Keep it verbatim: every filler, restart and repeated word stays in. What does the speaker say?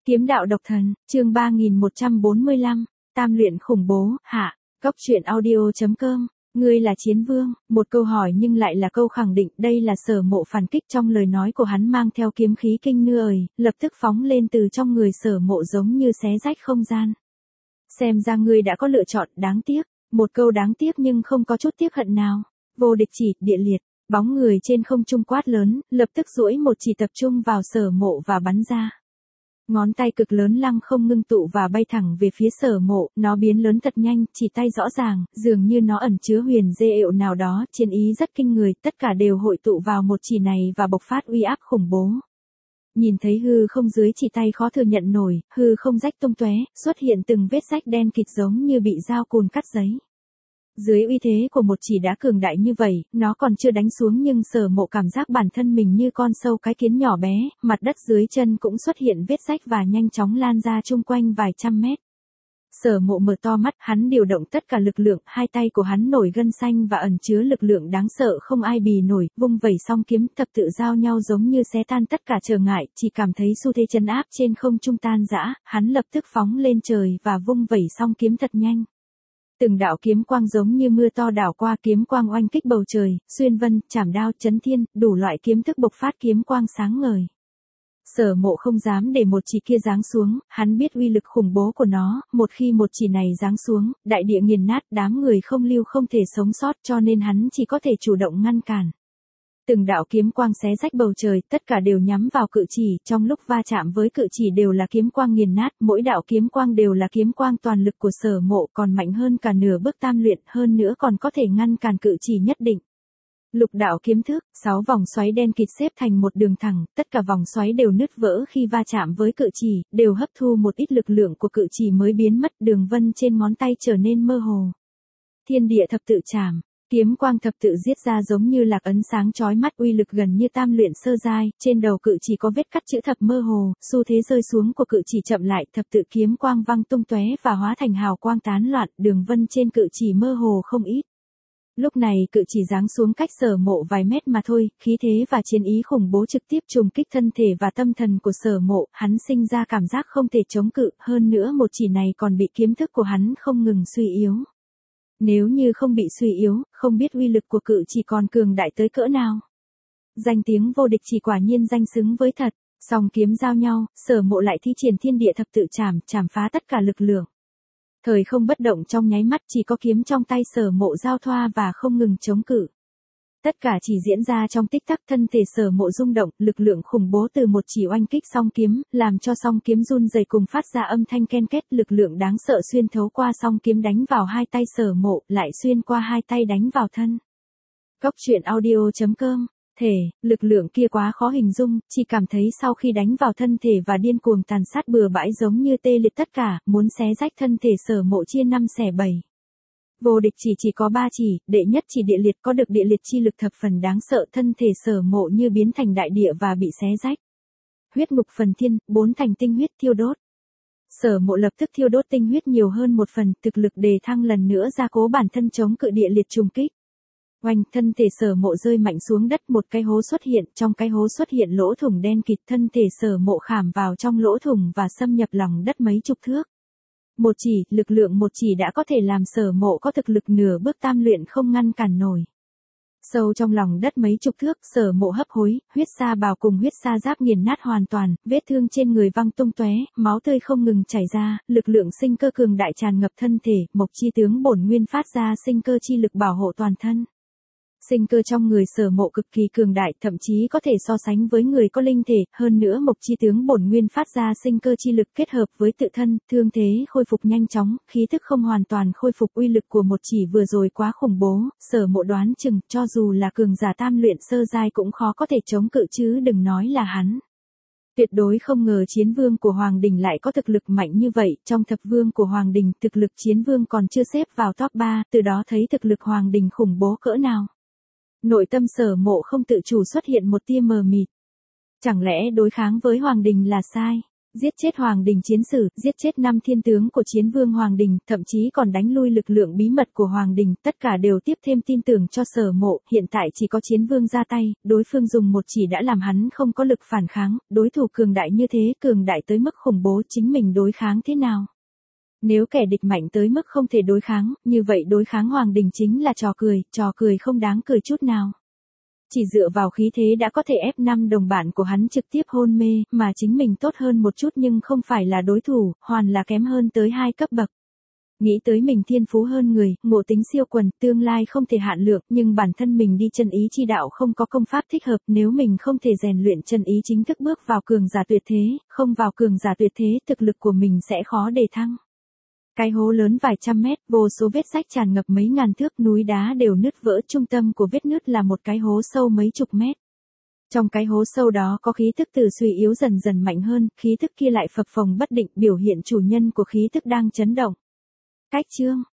Kiếm đạo độc thần, chương ba nghìn một trăm bốn mươi lăm, tam luyện khủng bố, hạ, Cốc truyện audio.com, ngươi là chiến vương, một câu hỏi nhưng lại là câu khẳng định, đây là Sở Mộ phản kích trong lời nói của hắn mang theo kiếm khí kinh người, lập tức phóng lên từ trong người Sở Mộ giống như xé rách không gian. Xem ra ngươi đã có lựa chọn, đáng tiếc, một câu đáng tiếc nhưng không có chút tiếc hận nào, vô địch chỉ, địa liệt, bóng người trên không trung quát lớn, lập tức duỗi một chỉ tập trung vào Sở Mộ và bắn ra. Ngón tay cực lớn lăng không ngưng tụ và bay thẳng về phía Sở Mộ, nó biến lớn thật nhanh, chỉ tay rõ ràng, dường như nó ẩn chứa huyền dê ệu nào đó, chiến ý rất kinh người, tất cả đều hội tụ vào một chỉ này và bộc phát uy áp khủng bố. Nhìn thấy hư không dưới chỉ tay khó thừa nhận nổi, hư không rách tung tóe, xuất hiện từng vết rách đen kịt giống như bị dao cùn cắt giấy. Dưới uy thế của một chỉ đã cường đại như vậy, nó còn chưa đánh xuống nhưng Sở Mộ cảm giác bản thân mình như con sâu cái kiến nhỏ bé, mặt đất dưới chân cũng xuất hiện vết rách và nhanh chóng lan ra chung quanh vài trăm mét. Sở Mộ mở to mắt, hắn điều động tất cả lực lượng, hai tay của hắn nổi gân xanh và ẩn chứa lực lượng đáng sợ không ai bì nổi, vung vẩy song kiếm thập tự giao nhau giống như xé tan tất cả trở ngại, chỉ cảm thấy xu thế trấn áp trên không trung tan rã, hắn lập tức phóng lên trời và vung vẩy song kiếm thật nhanh. Từng đạo kiếm quang giống như mưa to đảo qua, kiếm quang oanh kích bầu trời, xuyên vân, chảm đao, chấn thiên, đủ loại kiếm thức bộc phát kiếm quang sáng ngời. Sở Mộ không dám để một chỉ kia giáng xuống, hắn biết uy lực khủng bố của nó, một khi một chỉ này giáng xuống, đại địa nghiền nát, đám người không lưu không thể sống sót, cho nên hắn chỉ có thể chủ động ngăn cản. Từng đạo kiếm quang xé rách bầu trời, tất cả đều nhắm vào cự chỉ, trong lúc va chạm với cự chỉ đều là kiếm quang nghiền nát, mỗi đạo kiếm quang đều là kiếm quang toàn lực của Sở Mộ, còn mạnh hơn cả nửa bước tam luyện, hơn nữa còn có thể ngăn cản cự chỉ nhất định. Lục đạo kiếm thức, sáu vòng xoáy đen kịt xếp thành một đường thẳng, tất cả vòng xoáy đều nứt vỡ khi va chạm với cự chỉ, đều hấp thu một ít lực lượng của cự chỉ mới biến mất, đường vân trên ngón tay trở nên mơ hồ. Thiên địa thập tự trảm. Kiếm quang thập tự giết ra giống như lạc ấn sáng chói mắt, uy lực gần như tam luyện sơ giai, trên đầu cự chỉ có vết cắt chữ thập mơ hồ, xu thế rơi xuống của cự chỉ chậm lại, thập tự kiếm quang văng tung tóe và hóa thành hào quang tán loạn, đường vân trên cự chỉ mơ hồ không ít. Lúc này cự chỉ giáng xuống cách Sở Mộ vài mét mà thôi, khí thế và chiến ý khủng bố trực tiếp trùng kích thân thể và tâm thần của Sở Mộ, hắn sinh ra cảm giác không thể chống cự, hơn nữa một chỉ này còn bị kiếm thức của hắn không ngừng suy yếu. Nếu như không bị suy yếu, không biết uy lực của cự chỉ còn cường đại tới cỡ nào. Danh tiếng vô địch chỉ quả nhiên danh xứng với thật, song kiếm giao nhau, Sở Mộ lại thi triển thiên địa thập tự trảm, trảm phá tất cả lực lượng. Thời không bất động trong nháy mắt, chỉ có kiếm trong tay Sở Mộ giao thoa và không ngừng chống cự. Tất cả chỉ diễn ra trong tích tắc, thân thể Sở Mộ rung động, lực lượng khủng bố từ một chỉ oanh kích song kiếm, làm cho song kiếm run rẩy cùng phát ra âm thanh ken két, lực lượng đáng sợ xuyên thấu qua song kiếm đánh vào hai tay Sở Mộ, lại xuyên qua hai tay đánh vào thân. Cốc truyện audio.com, thể, lực lượng kia quá khó hình dung, chỉ cảm thấy sau khi đánh vào thân thể và điên cuồng tàn sát bừa bãi giống như tê liệt tất cả, muốn xé rách thân thể Sở Mộ chia năm xẻ bảy. Vô địch chỉ chỉ có ba chỉ, đệ nhất chỉ địa liệt có được địa liệt chi lực thập phần đáng sợ, thân thể Sở Mộ như biến thành đại địa và bị xé rách. Huyết ngục phần thiên, bốn thành tinh huyết thiêu đốt. Sở Mộ lập tức thiêu đốt tinh huyết nhiều hơn một phần, thực lực đề thăng lần nữa gia cố bản thân chống cự địa liệt trùng kích. Oanh, thân thể Sở Mộ rơi mạnh xuống đất, một cái hố xuất hiện, trong cái hố xuất hiện lỗ thủng đen kịt, thân thể Sở Mộ khảm vào trong lỗ thủng và xâm nhập lòng đất mấy chục thước. Một chỉ, lực lượng một chỉ đã có thể làm Sở Mộ có thực lực nửa bước tam luyện không ngăn cản nổi. Sâu trong lòng đất mấy chục thước, Sở Mộ hấp hối, huyết sa bào cùng huyết sa giáp nghiền nát hoàn toàn, vết thương trên người văng tung tóe, máu tươi không ngừng chảy ra, lực lượng sinh cơ cường đại tràn ngập thân thể, mộc chi tướng bổn nguyên phát ra sinh cơ chi lực bảo hộ toàn thân. Sinh cơ trong người Sở Mộ cực kỳ cường đại, thậm chí có thể so sánh với người có linh thể, hơn nữa mộc chi tướng bổn nguyên phát ra sinh cơ chi lực kết hợp với tự thân, thương thế khôi phục nhanh chóng, khí thức không hoàn toàn khôi phục, uy lực của một chỉ vừa rồi quá khủng bố, Sở Mộ đoán chừng, cho dù là cường giả tam luyện sơ giai cũng khó có thể chống cự chứ đừng nói là hắn. Tuyệt đối không ngờ chiến vương của Hoàng Đình lại có thực lực mạnh như vậy, trong thập vương của Hoàng Đình, thực lực chiến vương còn chưa xếp vào top ba, từ đó thấy thực lực Hoàng Đình khủng bố cỡ nào. Nội tâm Sở Mộ không tự chủ xuất hiện một tia mờ mịt. Chẳng lẽ đối kháng với Hoàng Đình là sai? Giết chết Hoàng Đình chiến sử, giết chết năm thiên tướng của chiến vương Hoàng Đình, thậm chí còn đánh lui lực lượng bí mật của Hoàng Đình, tất cả đều tiếp thêm tin tưởng cho Sở Mộ, hiện tại chỉ có chiến vương ra tay, đối phương dùng một chỉ đã làm hắn không có lực phản kháng, đối thủ cường đại như thế, cường đại tới mức khủng bố, chính mình đối kháng thế nào? Nếu kẻ địch mạnh tới mức không thể đối kháng, như vậy đối kháng Hoàng Đình chính là trò cười, trò cười không đáng cười chút nào. Chỉ dựa vào khí thế đã có thể ép năm đồng bạn của hắn trực tiếp hôn mê, mà chính mình tốt hơn một chút nhưng không phải là đối thủ, hoàn là kém hơn tới hai cấp bậc. Nghĩ tới mình thiên phú hơn người, ngộ tính siêu quần, tương lai không thể hạn lượng, nhưng bản thân mình đi chân ý chi đạo không có công pháp thích hợp, nếu mình không thể rèn luyện chân ý chính thức bước vào cường giả tuyệt thế, không vào cường giả tuyệt thế, thực lực của mình sẽ khó để thăng. Cái hố lớn vài trăm mét, vô số vết rách tràn ngập mấy ngàn thước, núi đá đều nứt vỡ, trung tâm của vết nứt là một cái hố sâu mấy chục mét. Trong cái hố sâu đó có khí thức từ suy yếu dần dần mạnh hơn, khí thức kia lại phập phồng bất định, biểu hiện chủ nhân của khí thức đang chấn động. Cách chương